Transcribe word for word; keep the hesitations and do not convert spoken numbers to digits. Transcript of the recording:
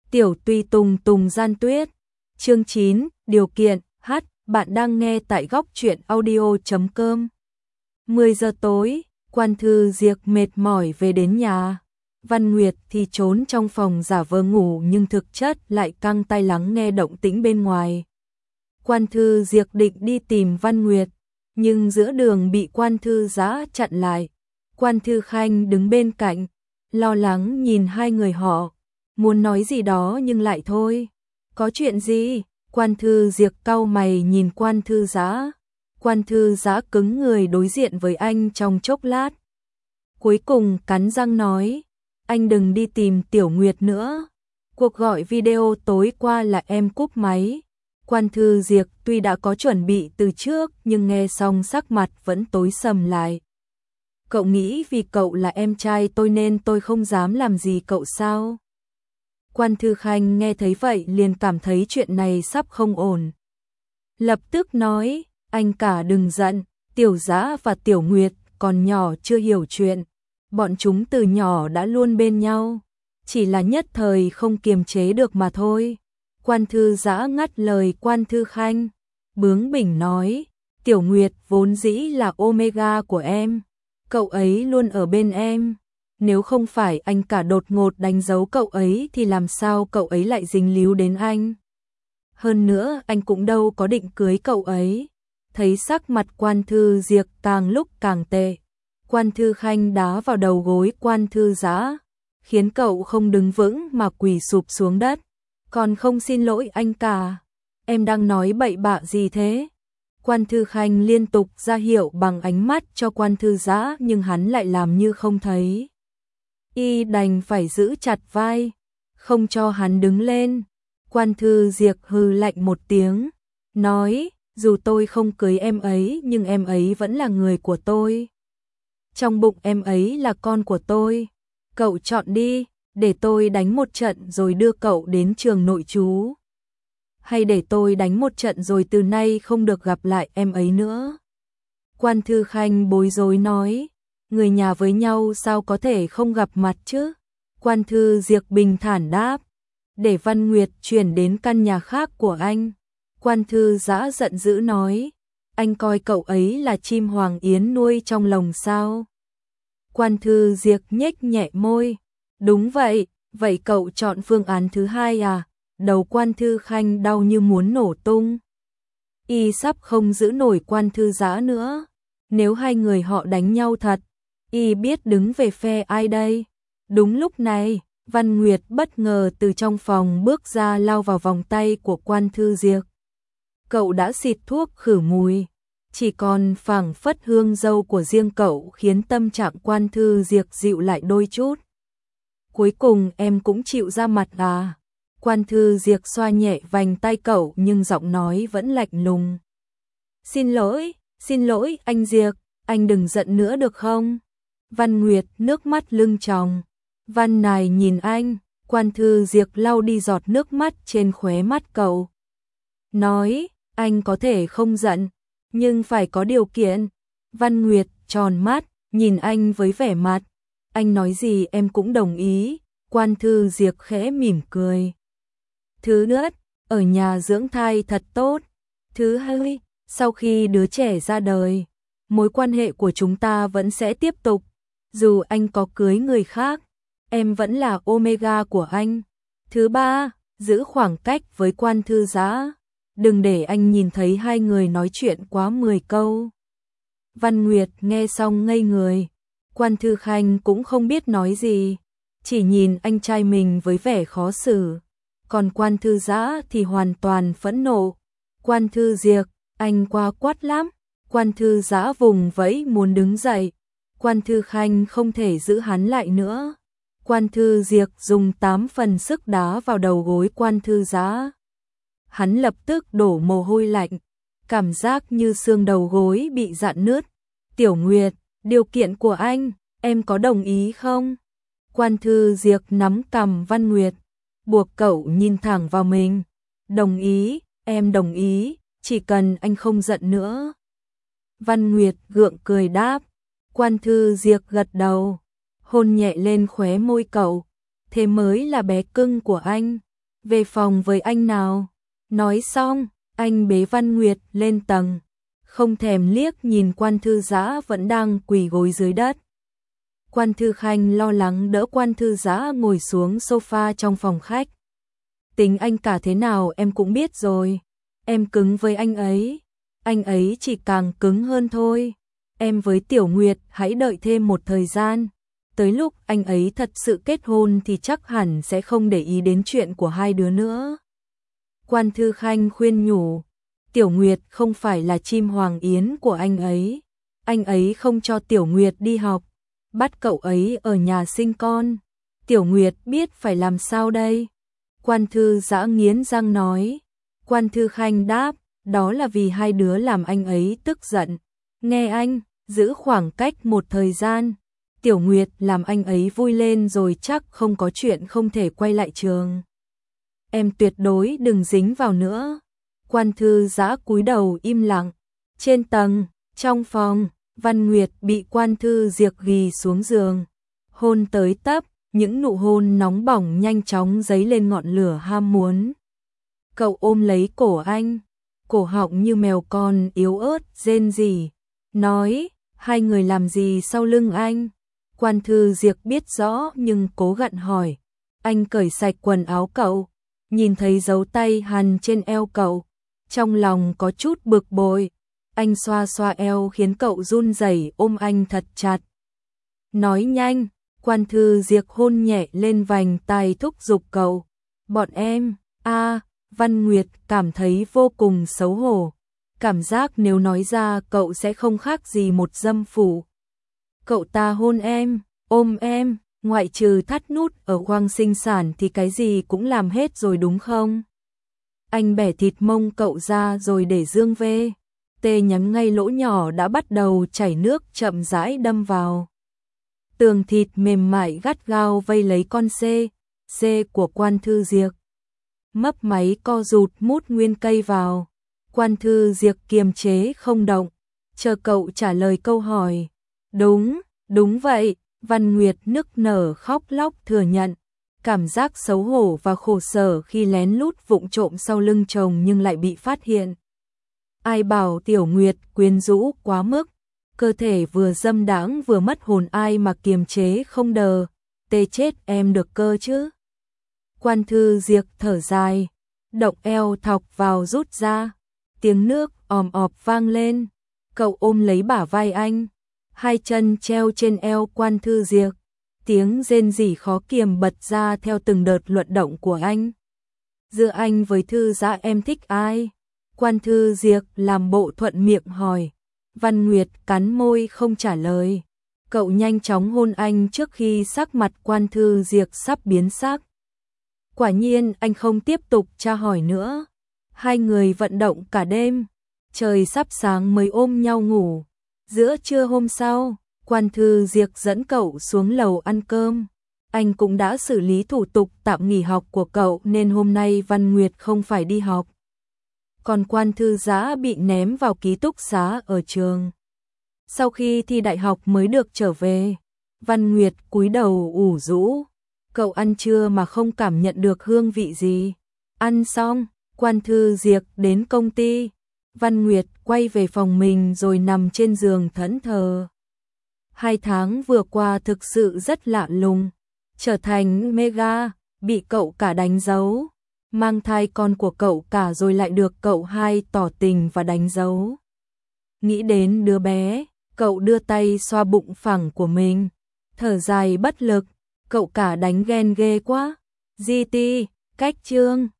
Tiểu tùy tùng tùng gian tuyết. Chương chín, điều kiện, hát, bạn đang nghe tại góc truyện audio chấm com. mười giờ tối, Quan Thư Diệc mệt mỏi về đến nhà. Văn Nguyệt thì trốn trong phòng giả vờ ngủ nhưng thực chất lại căng tai lắng nghe động tĩnh bên ngoài. Quan Thư Diệc định đi tìm Văn Nguyệt, nhưng giữa đường bị Quan Thư Giã chặn lại. Quan Thư Khanh đứng bên cạnh, lo lắng nhìn hai người họ, muốn nói gì đó nhưng lại thôi. Có chuyện gì? Quan Thư Diệc cau mày nhìn Quan Thư Giã. Quan Thư Giã cứng người đối diện với anh trong chốc lát. Cuối cùng cắn răng nói, anh đừng đi tìm Tiểu Nguyệt nữa. Cuộc gọi video tối qua là em cúp máy. Quan Thư Diệc tuy đã có chuẩn bị từ trước nhưng nghe xong sắc mặt vẫn tối sầm lại. Cậu nghĩ vì cậu là em trai tôi nên tôi không dám làm gì cậu sao? Quan Thư Khanh nghe thấy vậy liền cảm thấy chuyện này sắp không ổn. Lập tức nói, anh cả đừng giận, Tiểu Giã và Tiểu Nguyệt còn nhỏ chưa hiểu chuyện. Bọn chúng từ nhỏ đã luôn bên nhau, chỉ là nhất thời không kiềm chế được mà thôi. Quan Thư Giã ngắt lời Quan Thư Khanh, bướng bỉnh nói, Tiểu Nguyệt vốn dĩ là Omega của em, cậu ấy luôn ở bên em. Nếu không phải anh cả đột ngột đánh dấu cậu ấy thì làm sao cậu ấy lại dính líu đến anh? Hơn nữa anh cũng đâu có định cưới cậu ấy. Thấy sắc mặt Quan Thư Diệc càng lúc càng tệ, Quan Thư Khanh đá vào đầu gối Quan Thư Giã, khiến cậu không đứng vững mà quỳ sụp xuống đất. Còn không xin lỗi anh cả, em đang nói bậy bạ gì thế? Quan Thư Khanh liên tục ra hiệu bằng ánh mắt cho Quan Thư Giã nhưng hắn lại làm như không thấy. Y đành phải giữ chặt vai, không cho hắn đứng lên. Quan Thư Diệc hừ lạnh một tiếng, nói, dù tôi không cưới em ấy nhưng em ấy vẫn là người của tôi. Trong bụng em ấy là con của tôi. Cậu chọn đi, để tôi đánh một trận rồi đưa cậu đến trường nội trú. Hay để tôi đánh một trận rồi từ nay không được gặp lại em ấy nữa. Quan Thư Khanh bối rối nói, người nhà với nhau sao có thể không gặp mặt chứ? Quan Thư Diệc bình thản đáp, để Văn Nguyệt chuyển đến căn nhà khác của anh. Quan Thư Giã giận dữ nói, anh coi cậu ấy là chim hoàng yến nuôi trong lồng sao? Quan Thư Diệc nhếch nhẹ môi, đúng vậy, vậy cậu chọn phương án thứ hai à? Đầu Quan Thư Khanh đau như muốn nổ tung. Y sắp không giữ nổi Quan Thư Giã nữa. Nếu hai người họ đánh nhau thật, Y biết đứng về phe ai đây? Đúng lúc này, Văn Nguyệt bất ngờ từ trong phòng bước ra lao vào vòng tay của Quan Thư Diệc. Cậu đã xịt thuốc khử mùi, chỉ còn phảng phất hương dâu của riêng cậu khiến tâm trạng Quan Thư Diệc dịu lại đôi chút. Cuối cùng em cũng chịu ra mặt à? Quan Thư Diệc xoa nhẹ vành tay cậu nhưng giọng nói vẫn lạnh lùng. Xin lỗi, xin lỗi anh Diệc, anh đừng giận nữa được không? Văn Nguyệt nước mắt lưng tròng. Văn này nhìn anh, Quan Thư Diệc lau đi giọt nước mắt trên khóe mắt cậu. Nói, anh có thể không giận, nhưng phải có điều kiện. Văn Nguyệt tròn mắt, nhìn anh với vẻ mặt. Anh nói gì em cũng đồng ý. Quan Thư Diệc khẽ mỉm cười. Thứ nhất, ở nhà dưỡng thai thật tốt. Thứ hai, sau khi đứa trẻ ra đời, mối quan hệ của chúng ta vẫn sẽ tiếp tục. Dù anh có cưới người khác, em vẫn là Omega của anh. Thứ ba, giữ khoảng cách với Quan Thư Giã. Đừng để anh nhìn thấy hai người nói chuyện quá mười câu. Văn Nguyệt nghe xong ngây người. Quan Thư Khanh cũng không biết nói gì, chỉ nhìn anh trai mình với vẻ khó xử. Còn Quan Thư Giã thì hoàn toàn phẫn nộ. Quan Thư Diệc, anh quá quát lắm. Quan Thư Giã vùng vẫy muốn đứng dậy. Quan Thư Khanh không thể giữ hắn lại nữa. Quan Thư Diệc dùng tám phần sức đá vào đầu gối Quan Thư Giã. Hắn lập tức đổ mồ hôi lạnh, cảm giác như xương đầu gối bị rạn nứt. Tiểu Nguyệt, điều kiện của anh, em có đồng ý không? Quan Thư Diệc nắm cằm Văn Nguyệt, buộc cậu nhìn thẳng vào mình. Đồng ý, em đồng ý, chỉ cần anh không giận nữa. Văn Nguyệt gượng cười đáp. Quan Thư Diệc gật đầu, hôn nhẹ lên khóe môi cậu. Thế mới là bé cưng của anh. về phòng với anh nào. Nói xong, anh bế Văn Nguyệt lên tầng, không thèm liếc nhìn Quan Thư Dã vẫn đang quỳ gối dưới đất. Quan Thư Khanh lo lắng đỡ Quan Thư Dã ngồi xuống sofa trong phòng khách. Tính anh cả thế nào em cũng biết rồi, em cứng với anh ấy, anh ấy chỉ càng cứng hơn thôi. Em với Tiểu Nguyệt hãy đợi thêm một thời gian, tới lúc anh ấy thật sự kết hôn thì chắc hẳn sẽ không để ý đến chuyện của hai đứa nữa. Quan Thư Khanh khuyên nhủ, Tiểu Nguyệt không phải là chim hoàng yến của anh ấy, anh ấy không cho Tiểu Nguyệt đi học, bắt cậu ấy ở nhà sinh con. Tiểu Nguyệt biết phải làm sao đây? Quan Thư Dã nghiến răng nói. Quan Thư Khanh đáp, đó là vì hai đứa làm anh ấy tức giận. Nghe anh, giữ khoảng cách một thời gian. Tiểu Nguyệt làm anh ấy vui lên rồi chắc không có chuyện không thể quay lại trường. Em tuyệt đối đừng dính vào nữa. Quan Thư Dã cúi đầu im lặng. Trên tầng, trong phòng, Văn Nguyệt bị Quan Thư Diệc ghì xuống giường. Hôn tới tấp, những nụ hôn nóng bỏng nhanh chóng dấy lên ngọn lửa ham muốn. Cậu ôm lấy cổ anh, cổ họng như mèo con yếu ớt rên rỉ, nói, hai người làm gì sau lưng anh? Quan Thư Diệc biết rõ nhưng cố gặn hỏi. Anh cởi sạch quần áo cậu, nhìn thấy dấu tay hằn trên eo cậu, trong lòng có chút bực bội. Anh xoa xoa eo khiến cậu run rẩy ôm anh thật chặt. Nói nhanh, Quan Thư Diệc hôn nhẹ lên vành tai thúc giục cậu. Bọn em, a Văn Nguyệt cảm thấy vô cùng xấu hổ. Cảm giác nếu nói ra cậu sẽ không khác gì một dâm phụ. Cậu ta hôn em, ôm em, ngoại trừ thắt nút ở khoang sinh sản thì cái gì cũng làm hết rồi đúng không? Anh bẻ thịt mông cậu ra rồi để dương về. Tê nhắm ngay lỗ nhỏ đã bắt đầu chảy nước chậm rãi đâm vào. Tường thịt mềm mại gắt gao vây lấy con xê, xê của Quan Thư Diệc. Mấp máy co rụt mút nguyên cây vào. Quan Thư Diệc kiềm chế không động, chờ cậu trả lời câu hỏi. Đúng, đúng vậy, Văn Nguyệt nức nở khóc lóc thừa nhận. Cảm giác xấu hổ và khổ sở khi lén lút vụng trộm sau lưng chồng nhưng lại bị phát hiện. Ai bảo Tiểu Nguyệt quyến rũ quá mức, cơ thể vừa dâm đãng vừa mất hồn ai mà kiềm chế không đờ, tê chết em được cơ chứ. Quan Thư Diệc thở dài, động eo thọc vào rút ra, tiếng nước òm ọp vang lên, cậu ôm lấy bả vai anh, hai chân treo trên eo Quan Thư Diệc, tiếng rên rỉ khó kiềm bật ra theo từng đợt luận động của anh. Giữa anh với Thư Dã em thích ai? Quan Thư Diệc làm bộ thuận miệng hỏi. Văn Nguyệt cắn môi không trả lời. Cậu nhanh chóng hôn anh trước khi sắc mặt Quan Thư Diệc sắp biến sắc. Quả nhiên anh không tiếp tục tra hỏi nữa. Hai người vận động cả đêm. Trời sắp sáng mới ôm nhau ngủ. Giữa trưa hôm sau, Quan Thư Diệc dẫn cậu xuống lầu ăn cơm. Anh cũng đã xử lý thủ tục tạm nghỉ học của cậu nên hôm nay Văn Nguyệt không phải đi học. Còn Quan Thư Dã bị ném vào ký túc xá ở trường. Sau khi thi đại học mới được trở về, Văn Nguyệt cúi đầu ủ rũ. Cậu ăn trưa mà không cảm nhận được hương vị gì. Ăn xong, Quan Thư Diệc đến công ty. Văn Nguyệt quay về phòng mình rồi nằm trên giường thẫn thờ. Hai tháng vừa qua thực sự rất lạ lùng. Trở thành mega, bị cậu cả đánh dấu. Mang thai con của cậu cả rồi lại được cậu hai tỏ tình và đánh dấu. Nghĩ đến đứa bé, cậu đưa tay xoa bụng phẳng của mình. Thở dài bất lực, cậu cả đánh ghen ghê quá. giê tê, cách chương.